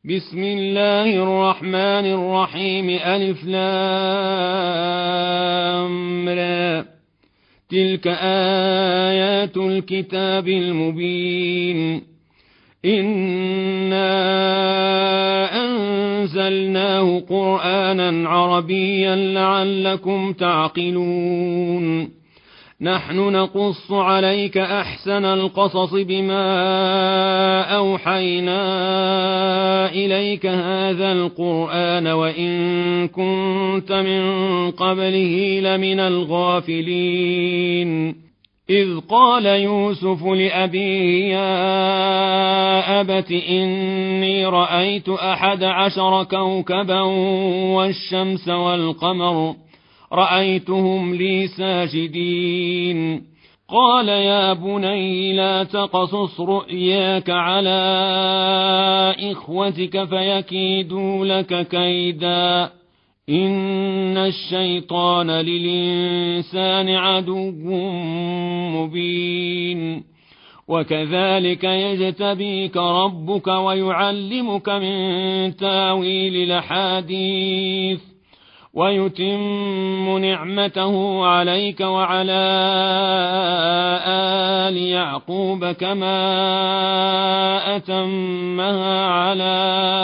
بسم الله الرحمن الرحيم ألف لام را تلك آيات الكتاب المبين إنا أنزلناه قرآنا عربيا لعلكم تعقلون نحن نقص عليك أحسن القصص بما أوحينا إليك هذا القرآن وإن كنت من قبله لمن الغافلين إذ قال يوسف لأبيه يا أبت إني رأيت 11 كوكبا والشمس والقمر رأيتهم لي ساجدين قال يا بني لا تقصص رؤياك على إخوتك فيكيدوا لك كيدا إن الشيطان للإنسان عدو مبين وكذلك يجتبيك ربك ويعلمك من تاويل الأحاديث ويتم نعمته عليك وعلى آل يعقوب كما أتمها على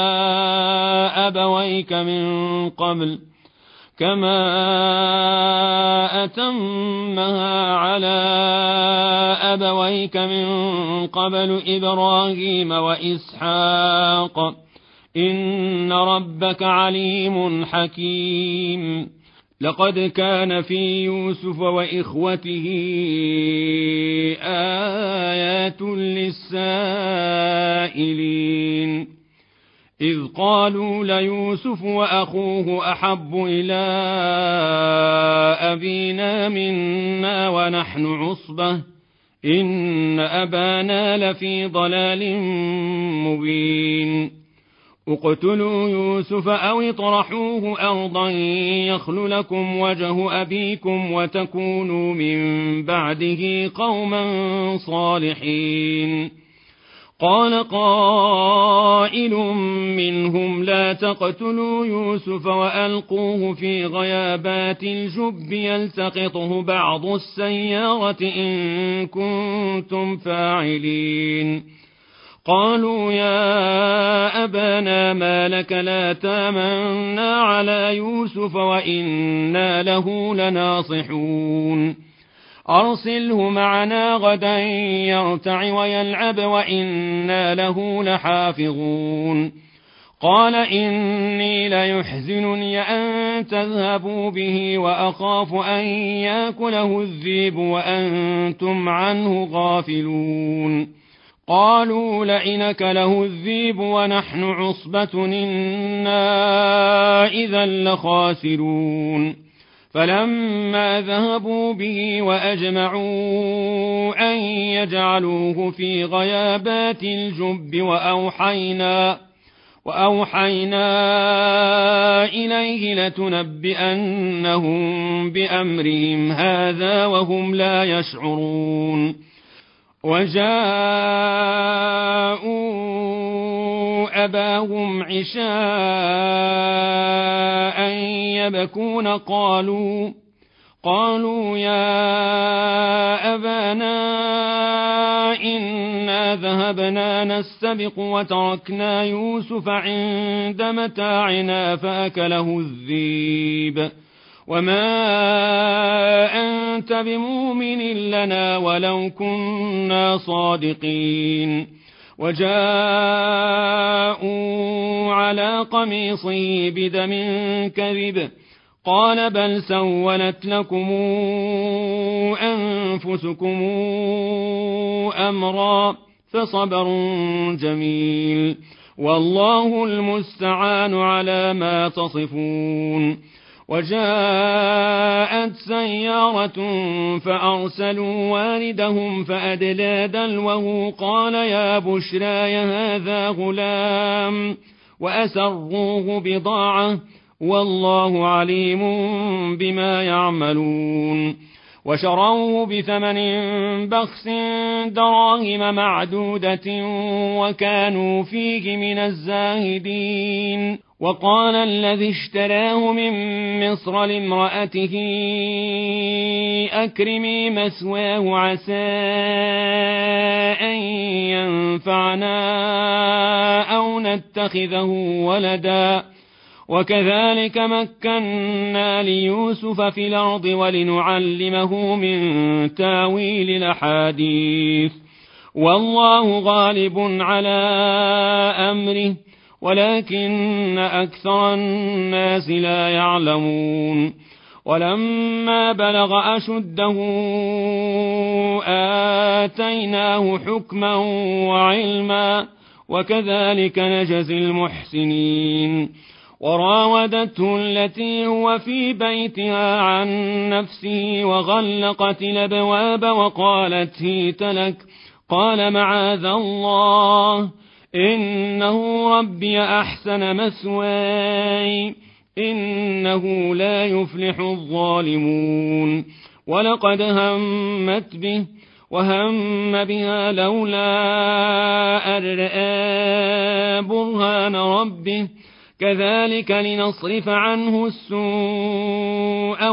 أبويك من قبل إبراهيم وإسحاق إن ربك عليم حكيم لقد كان في يوسف وإخوته آيات للسائلين إذ قالوا ليوسف وأخوه أحب إلى أبينا منا ونحن عصبة إن أبانا لفي ضلال مبين اقتلوا يوسف أو اطرحوه أرضا يخل لكم وجه أبيكم وتكونوا من بعده قوما صالحين قال قائل منهم لا تقتلوا يوسف وألقوه في غيابات الجب يلتقطه بعض السيارة إن كنتم فاعلين قالوا يا أبانا ما لك لا تامنا على يوسف وإنا له لناصحون أرسله معنا غدا يرتع ويلعب وإنا له لحافظون قال إني ليحزنني أن تذهبوا به وأخاف أن يأكله الذئب وأنتم عنه غافلون قالوا لئن أكله الذئب ونحن عصبة إنا إذا لخاسرون فلما ذهبوا به وأجمعوا أن يجعلوه في غيابات الجب وأوحينا إليه لتنبئنهم بأمرهم هذا وهم لا يشعرون وجاءوا أباهم عشاء يبكون قالوا يا أبانا إنا ذهبنا نستبق وتركنا يوسف عند متاعنا فأكله الذئب وما أنت بمؤمن لنا ولو كنا صادقين وجاءوا على قميصه بدم كذب قال بل سولت لكم أنفسكم أمرا فصبر جميل والله المستعان على ما تصفون وجاءت سيارة فأرسلوا واردهم فأدلى دلوه قال يا بشرى هذا غلام وأسروه بضاعة والله عليم بما يعملون وشروه بثمن بخس دراهم معدودة وكانوا فيه من الزاهدين. وقال الذي اشتراه من مصر لامرأته أكرمي مثواه عسى أن ينفعنا أو نتخذه ولدا وكذلك مكنا ليوسف في الأرض ولنعلمه من تاويل الأحاديث والله غالب على أمره ولكن أكثر الناس لا يعلمون. ولما بلغ أشده آتيناه حكما وعلما وكذلك نجزي المحسنين. وراودته التي هو في بيتها عن نفسه وغلقت الأبواب وقالت هيت لك قال معاذ الله إنه ربي أحسن مثواي إنه لا يفلح الظالمون. ولقد همت به وهم بها لولا أن رأى برهان ربه كذلك لنصرف عنه السوء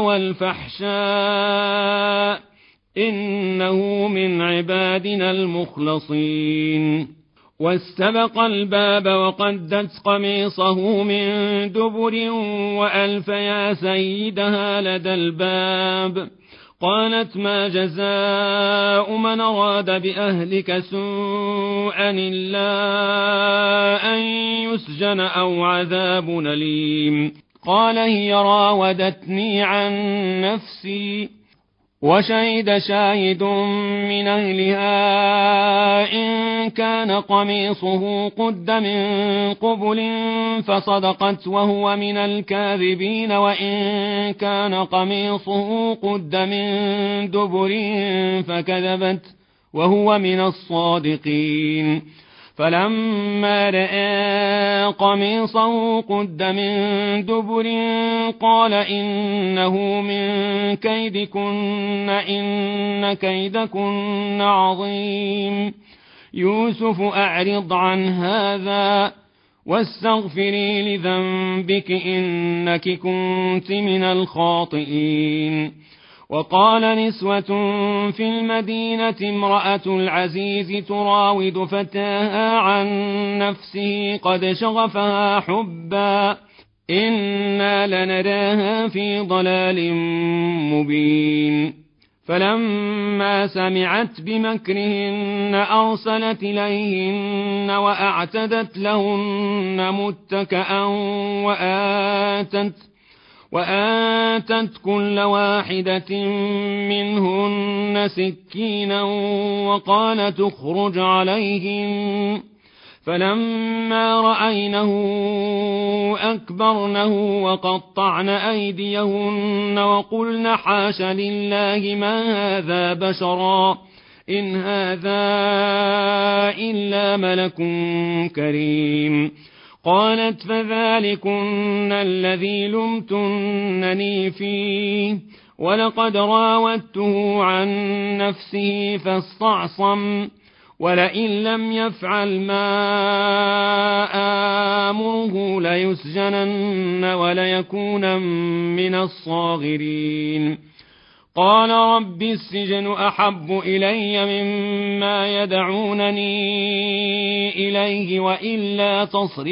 والفحشاء إنه من عبادنا المخلصين. واستبق الباب وقدت قميصه من دبر وألف يا سيدها لدى الباب. قالت ما جزاء من أراد بأهلك سوءا إلا أن يسجن أو عذاب أليم. قال هي راودتني عن نفسي وشهد شاهد من أهلها إن كان قميصه قد من قبل فصدقت وهو من الكاذبين وإن كان قميصه قد من دبر فكذبت وهو من الصادقين. فلما رأى قميصه قد من دبر قال إنه من كيدكن إن كيدكن عظيم. يوسف أعرض عن هذا واستغفري لذنبك إنك كنت من الخاطئين. وقال نسوة في المدينة امرأة العزيز تراود فتاها عن نفسه قد شغفها حبا إنا لنراها في ضلال مبين. فلما سمعت بمكرهن أرسلت إليهن وأعتدت لهن متكأ وآتت كل واحدة منهن سكينا وقالت اخرج عليهم. فلما رأينه أكبرنه وقطعن أيديهن وقلن حاش لله ما هذا بشرا إن هذا إلا ملك كريم. قالت فذلكن الذي لمتنني فيه ولقد راودته عن نفسه فاستعصم ولئن لم يفعل ما آمره ليسجنن وليكون من الصاغرين. قال رب السجن أحب إلي مما يدعونني إليه وإلا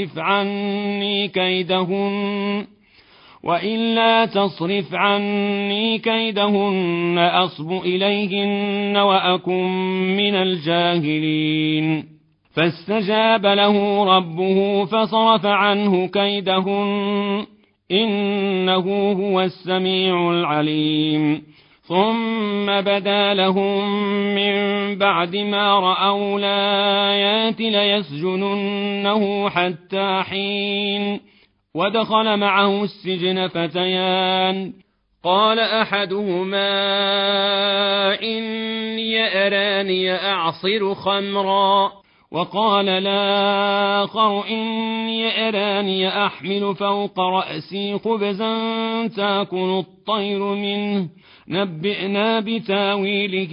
تصرف عني كيدهن أصب إليهن وأكن من الجاهلين. فاستجاب له ربه فصرف عنه كيدهن إنه هو السميع العليم. ثم بدا لهم من بعد ما رأوا الآيات ليسجننه حتى حين. ودخل معه السجن فتيان قال أحدهما إني أراني أعصر خمرا وقال الآخر إني أراني أحمل فوق رأسي خبزا تأكل الطير منه نبئنا بتاويله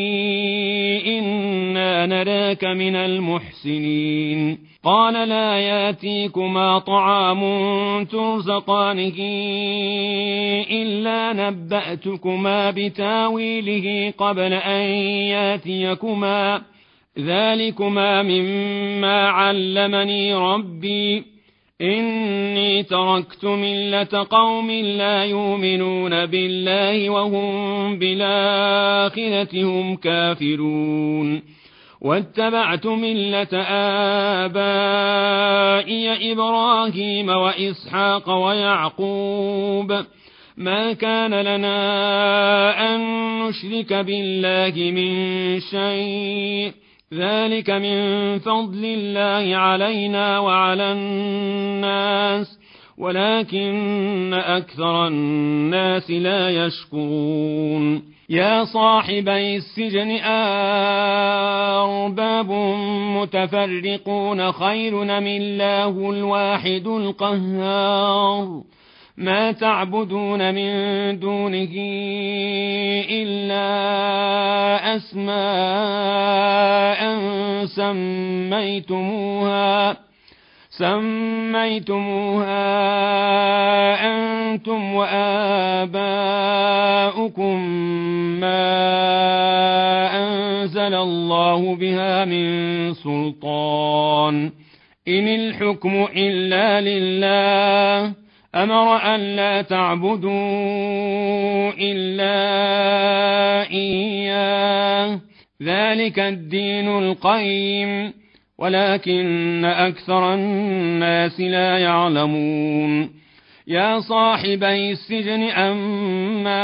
إنا نراك من المحسنين قال لا ياتيكما طعام ترزقانه إلا نبأتكما بتاويله قبل أن ياتيكما ذلكما مما علمني ربي إني تركت ملة قوم لا يؤمنون بالله وهم بالآخرة هم كافرون واتبعت ملة آبائي إبراهيم وإسحاق ويعقوب ما كان لنا أن نشرك بالله من شيء ذلك من فضل الله علينا وعلى الناس ولكن أكثر الناس لا يشكرون يا صاحبي السجن أرباب متفرقون خير أم الله الواحد القهار ما تعبدون من دونه إلا أسماء سميتموها أنتم وآباؤكم ما أنزل الله بها من سلطان إن الحكم إلا لله أمر أن لا تعبدوا إلا إياه ذلك الدين القيم ولكن أكثر الناس لا يعلمون يا صاحبي السجن أما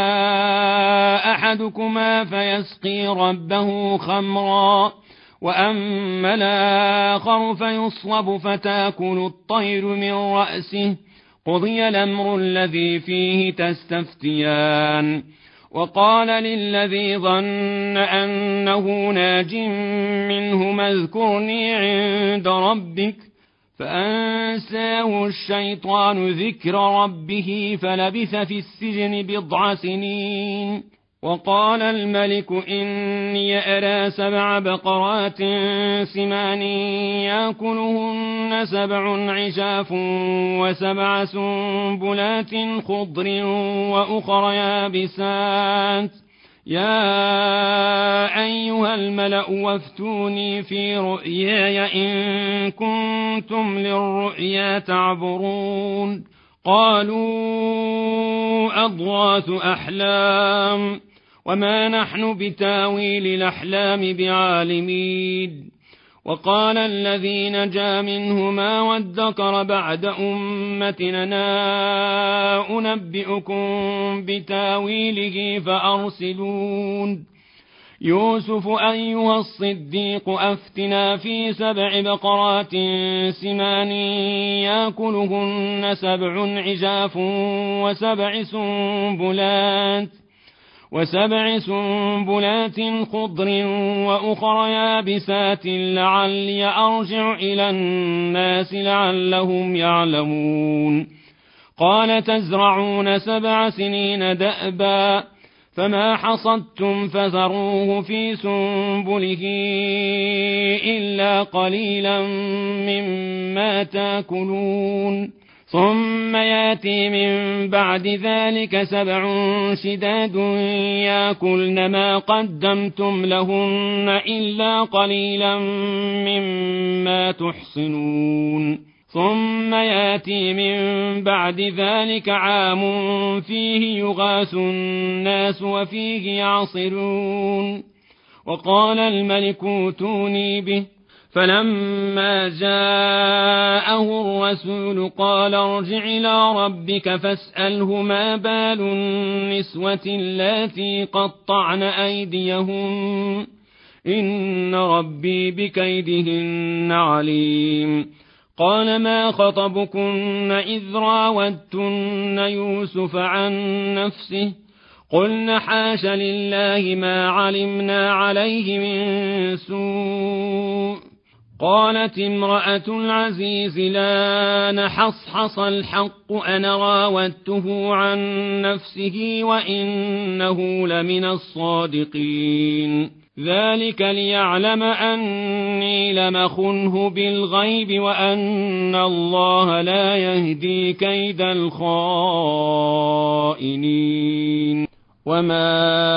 أحدكما فيسقي ربه خمرا وأما الآخر فيصلب فتأكل الطير من رأسه قضي الأمر الذي فيه تستفتيان وقال للذي ظن أنه ناج منهما اذكرني عند ربك فأنساه الشيطان ذكر ربه فلبث في السجن 9 سنين وقال الملك إني أرى 7 بقرات سمان يأكلهن 7 عجاف و7 سنبلات خضر وأخر يابسات يا أيها الملأ وافتوني في رؤياي إن كنتم للرؤيا تعبرون قالوا أضغاث أحلام وما نحن بتاويل الأحلام بعالمين وقال الذي نجا منهما وادكر بعد أمتنا أنبئكم بتاويله فأرسلون يوسف أيها الصديق أفتنا في 7 بقرات سمان يأكلهن 7 عجاف و7 سنبلات خضر وأخر يابسات لعلي أرجع إلى الناس لعلهم يعلمون قال تزرعون 7 سنين دأبا فما حصدتم فذروه في سنبله إلا قليلا مما تأكلون ثم ياتي من بعد ذلك 7 شداد يأكلن ما قدمتم لهن إلا قليلا مما تحصنون ثم ياتي من بعد ذلك عام فيه يغاث الناس وفيه يعصرون وقال الملك ائتوني به فلما جاءه الرسول قال ارجع إلى ربك فاسأله ما بال النسوة اللاتي قطعن أيديهن إن ربي بكيدهن عليم قال ما خطبكن إذ راوتن يوسف عن نفسه قلن حاش لله ما علمنا عليه من سوء قالت امرأة العزيز لا نحصحص الحق أنا راودته عن نفسه وإنه لمن الصادقين ذلك ليعلم أني لم أخنه بالغيب وأن الله لا يهدي كيد الخائنين وما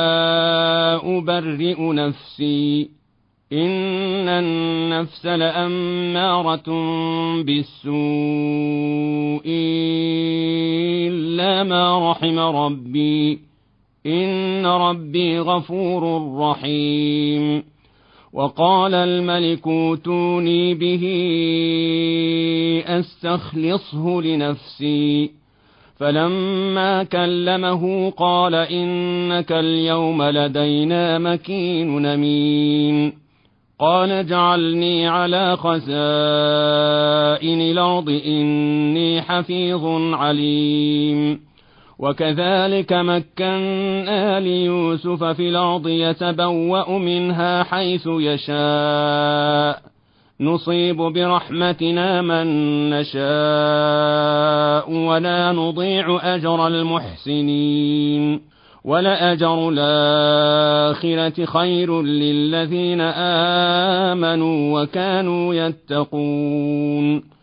أبرئ نفسي إن النفس لأمارة بالسوء إلا ما رحم ربي إن ربي غفور رحيم وقال الملك اوتوني به أستخلصه لنفسي فلما كلمه قال إنك اليوم لدينا مكين أمين قال اجعلني على خزائن الأرض إني حفيظ عليم وكذلك مكنا ليوسف في الأرض يتبوأ منها حيث يشاء نصيب برحمتنا من نشاء ولا نضيع أجر المحسنين ولأجر الآخرة خير للذين آمنوا وكانوا يتقون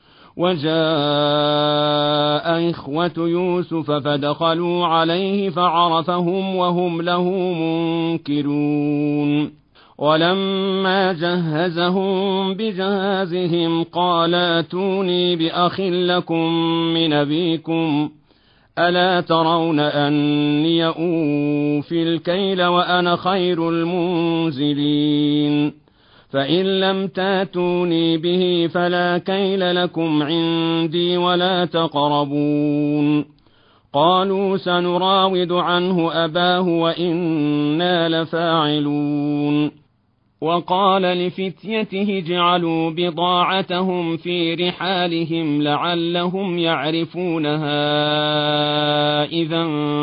وجاء إخوة يوسف فدخلوا عليه فعرفهم وهم له منكرون ولما جهزهم بجهازهم قال ائتوني بأخ لكم من أبيكم ألا ترون أني أوفي الكيل وأنا خير المنزلين فإن لم تاتوني به فلا كيل لكم عندي ولا تقربون قالوا سنراود عنه أباه وإنا لفاعلون وقال لفتيته اجعلوا بضاعتهم في رحالهم لعلهم يعرفونها إذا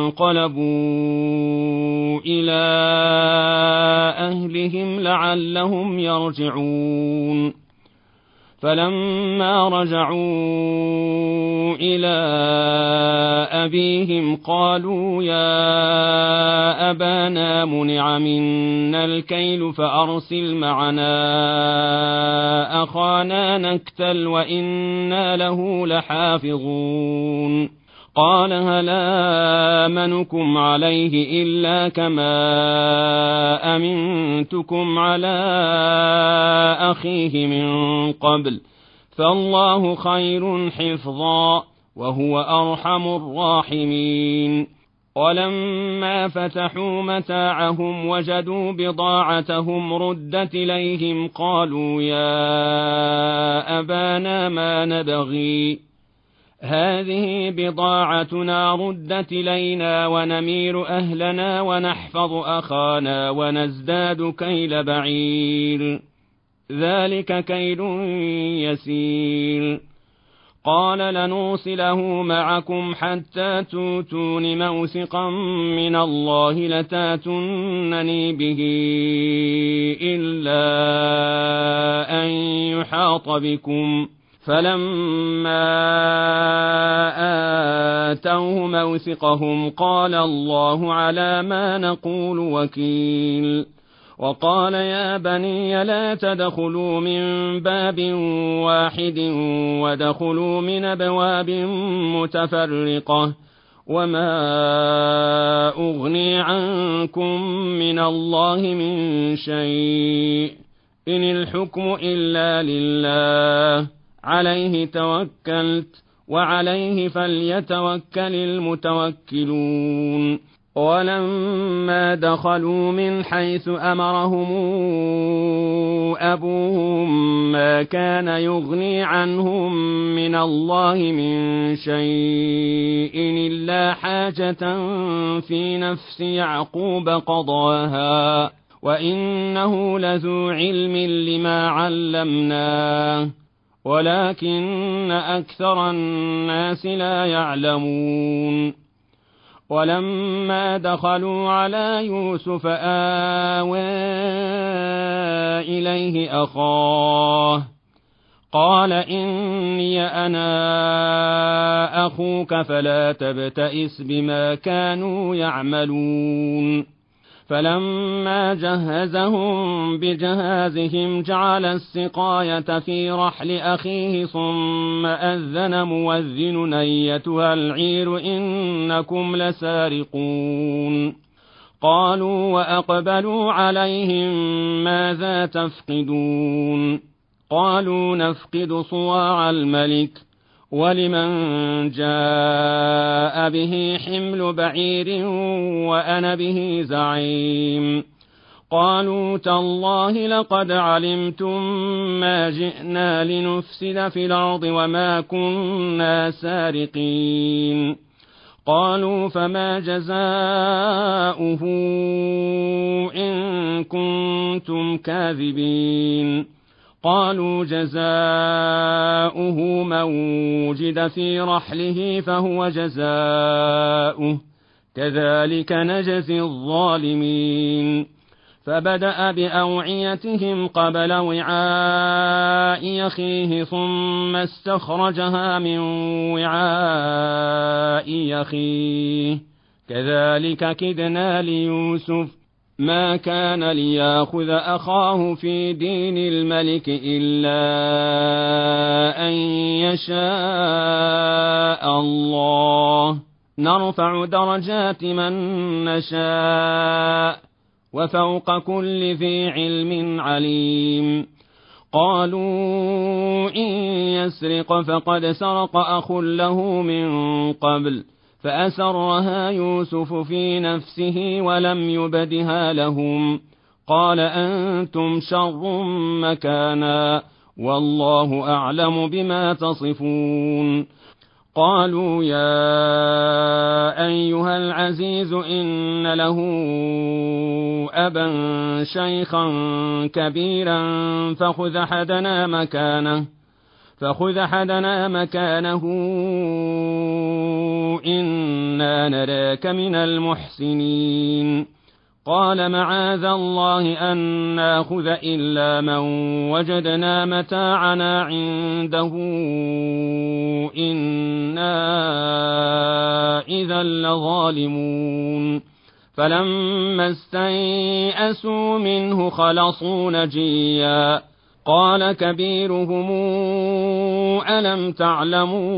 انقلبوا إلى أهلهم لعلهم يرجعون فلما رجعوا إلى أبيهم قالوا يا أبانا منع منا الكيل فأرسل معنا أخانا نكتل وإنا له لحافظون قال هل آمنكم عليه إلا كما أمنتكم على أخيه من قبل فالله خير حفظا وهو أرحم الراحمين ولما فتحوا متاعهم وجدوا بضاعتهم ردت إليهم قالوا يا أبانا ما نبغي هذه بضاعتنا ردت إلينا ونمير أهلنا ونحفظ أخانا ونزداد كيل بعير ذلك كيل يسير قال لنرسله معكم حتى توتون موثقا من الله لتاتونني به إلا أن يحاط بكم فلما آتوه موثقهم قال الله على ما نقول وكيل وقال يا بني لا تدخلوا من باب واحد وادخلوا من أبواب متفرقة وما أغني عنكم من الله من شيء إن الحكم إلا لله عليه توكلت وعليه فليتوكل المتوكلون ولما دخلوا من حيث أمرهم أبوهم ما كان يغني عنهم من الله من شيء إلا حاجة في نفس يعقوب قضاها وإنه لذو علم لما علمناه ولكن أكثر الناس لا يعلمون ولما دخلوا على يوسف آوى إليه أخاه قال إني أنا أخوك فلا تبتئس بما كانوا يعملون. فلما جهزهم بجهازهم جعل السقاية في رحل أخيه ثم أذن مؤذن أيتها العير إنكم لسارقون. قالوا وأقبلوا عليهم ماذا تفقدون؟ قالوا نفقد صواع الملك ولمن جاء به حمل بعير وأنا به زعيم. قالوا تالله لقد علمتم ما جئنا لنفسد في الأرض وما كنا سارقين. قالوا فما جزاؤه إن كنتم كاذبين؟ قالوا جزاؤه من وجد في رحله فهو جزاؤه كذلك نجزي الظالمين. فبدأ بأوعيتهم قبل وعاء أخيه ثم استخرجها من وعاء أخيه كذلك كدنا ليوسف ما كان ليأخذ أخاه في دين الملك إلا أن يشاء الله نرفع درجات من نشاء وفوق كل ذي علم عليم. قالوا إن يسرق فقد سرق أخ له من قبل فأسرها يوسف في نفسه ولم يبدها لهم. قال أنتم شر مكانا والله أعلم بما تصفون. قالوا يا أيها العزيز إن له أبا شيخا كبيرا فخذ أحدنا مكانه إنا نراك من المحسنين. قال معاذ الله أن ناخذ إلا من وجدنا متاعنا عنده إنا إذا لظالمون. فلما استيئسوا منه خلصوا نجيا. قال كبيرهم ألم تعلموا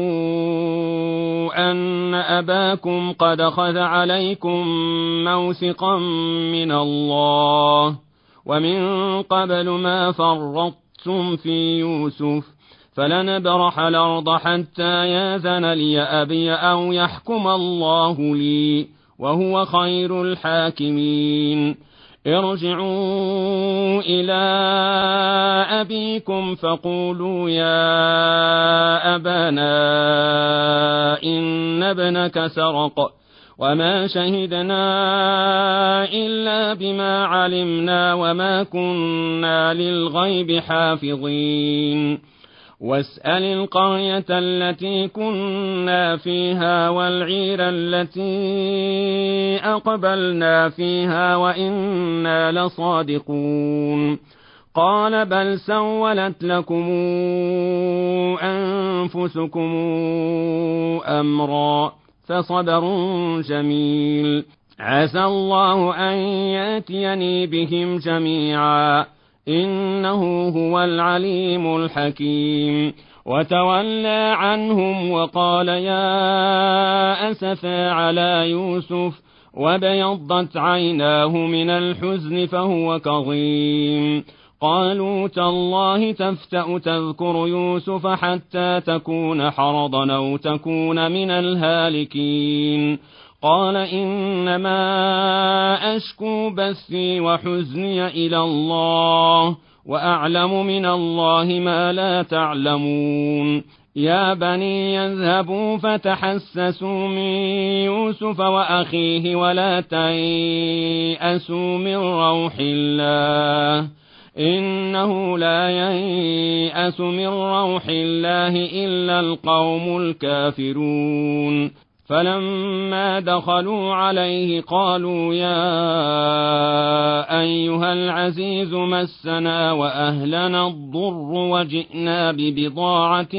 أن أباكم قد أخذ عليكم موثقا من الله ومن قبل ما فرطتم في يوسف فلنبرح الأرض حتى ياذن لي أبي أو يحكم الله لي وهو خير الحاكمين. ارجعوا إلى أبيكم فقولوا يا أبانا إن ابنك سرق وما شهدنا إلا بما علمنا وما كنا للغيب حافظين. واسأل القرية التي كنا فيها والعير التي أقبلنا فيها وإنا لصادقون. قال بل سولت لكم أنفسكم أمرا فصبر جميل عسى الله أن يأتيني بهم جميعا إنه هو العليم الحكيم. وتولى عنهم وقال يا أسفا على يوسف وابيضت عيناه من الحزن فهو كظيم. قالوا تالله تفتأ تذكر يوسف حتى تكون حرضا أو تكون من الهالكين. قال إنما أشكو بثي وحزني إلى الله وأعلم من الله ما لا تعلمون. يا بني يذهبوا فتحسسوا من يوسف وأخيه ولا تيأسوا من روح الله إنه لا ييأس من روح الله إلا القوم الكافرون. فلما دخلوا عليه قالوا يا أيها العزيز مسنا وأهلنا الضر وجئنا ببضاعة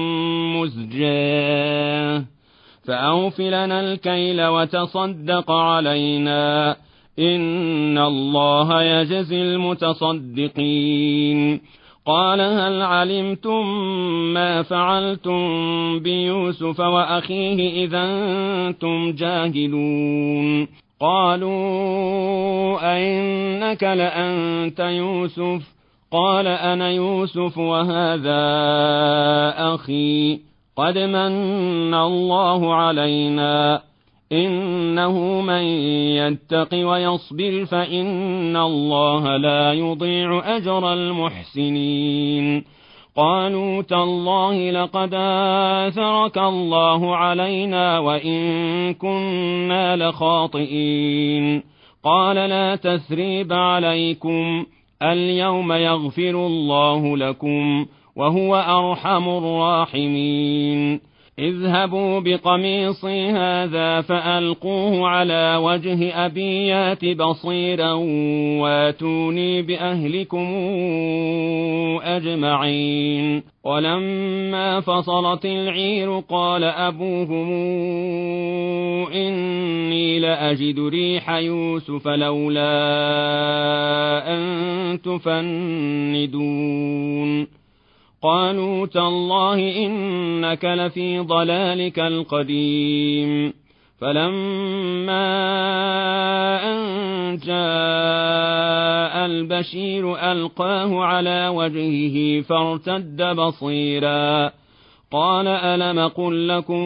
مزجاة فأوف لنا الكيل وتصدق علينا إن الله يجزي المتصدقين. قال هل علمتم ما فعلتم بيوسف وأخيه إذا أنتم جاهلون؟ قالوا أئنك لأنت يوسف؟ قال أنا يوسف وهذا أخي قد من الله علينا إنه من يتق ويصبر فإن الله لا يضيع أجر المحسنين. قالوا تالله لقد آثرك الله علينا وإن كنا لخاطئين. قال لا تثريب عليكم اليوم يغفر الله لكم وهو أرحم الراحمين. اذهبوا بقميصي هذا فألقوه على وجه أبي يات بصيرا واتوني بأهلكم أجمعين. ولما فصلت العير قال أبوهم إني لأجد ريح يوسف لولا أن تفندون. قالوا تالله إنك لفي ضلالك القديم. فلما أن جاء البشير ألقاه على وجهه فارتد بصيرا قال ألم قل لكم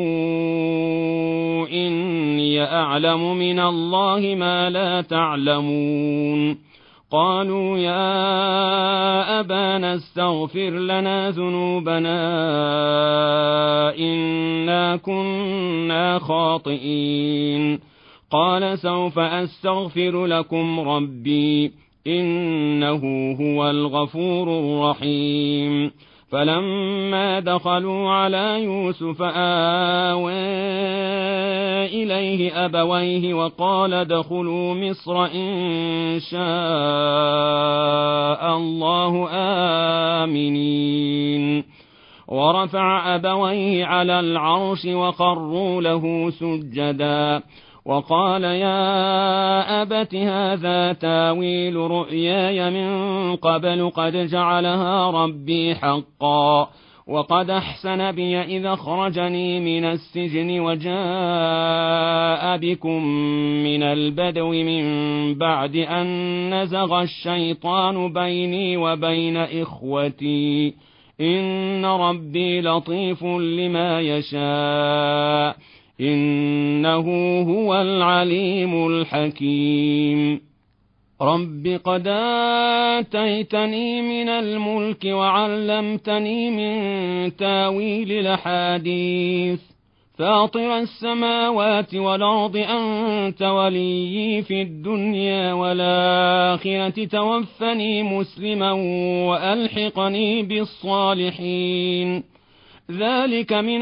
إني أعلم من الله ما لا تعلمون. قالوا يا أبانا استغفر لنا ذنوبنا إنا كنا خاطئين. قال سوف أستغفر لكم ربي إنه هو الغفور الرحيم. فلما دخلوا على يوسف آوى إليه أبويه وقال ادخلوا مصر إن شاء الله آمنين. ورفع أبويه على العرش وخروا له سجدا وقال يا أبت هذا تاويل رؤياي من قبل قد جعلها ربي حقا وقد أحسن بي إذا أخرجني من السجن وجاء بكم من البدو من بعد أن نزغ الشيطان بيني وبين إخوتي إن ربي لطيف لما يشاء إنه هو العليم الحكيم. رب قد آتيتني من الملك وعلمتني من تاويل الأحاديث فاطر السماوات والأرض أنت وليي في الدنيا والآخرة توفني مسلما وألحقني بالصالحين. ذلك من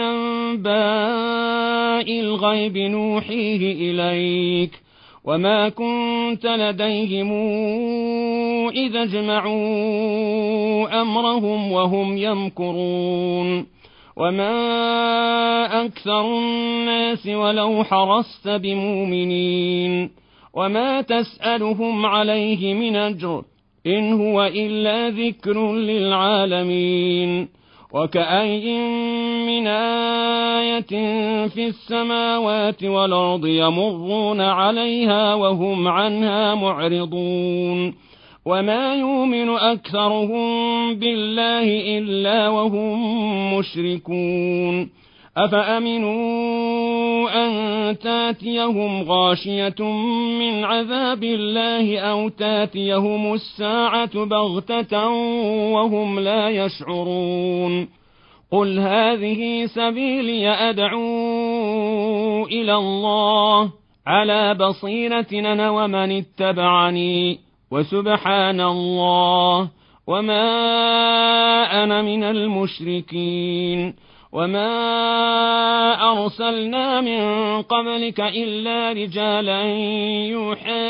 أنباء الغيب نوحيه إليك وما كنت لديهم إذا اجمعوا أمرهم وهم يمكرون. وما أكثر الناس ولو حرصت بمؤمنين وما تسألهم عليه من أجر إن هو إلا ذكر للعالمين. وكأي من آية في السماوات والأرض يمرون عليها وهم عنها معرضون. وما يؤمن أكثرهم بالله إلا وهم مشركون. أفأمنوا أن تاتيهم غاشية من عذاب الله أو تاتيهم الساعة بغتة وهم لا يشعرون. قل هذه سبيلي أدعو إلى الله على بصيرة أنا ومن اتبعني وسبحان الله وما أنا من المشركين. وما أرسلنا من قبلك إلا رجالا يوحى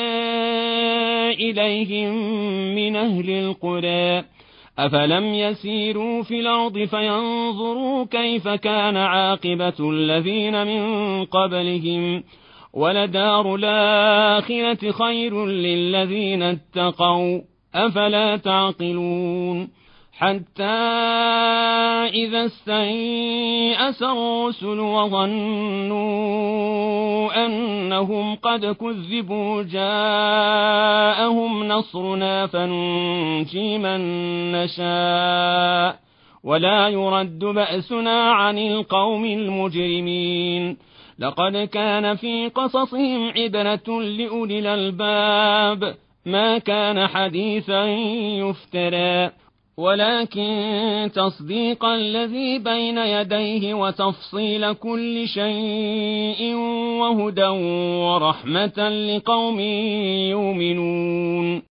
إليهم من أهل القرى أفلم يسيروا في الأرض فينظروا كيف كان عاقبة الذين من قبلهم ولدار الآخرة خير للذين اتقوا أفلا تعقلون حتى إذا استيأس الرسل وظنوا أنهم قد كذبوا جاءهم نصرنا فننجي من نشاء ولا يرد بأسنا عن القوم المجرمين لقد كان في قصصهم عبرة لأولي الألباب ما كان حديثا يفترى ولكن تصديق الذي بين يديه وتفصيل كل شيء وهدى ورحمة لقوم يؤمنون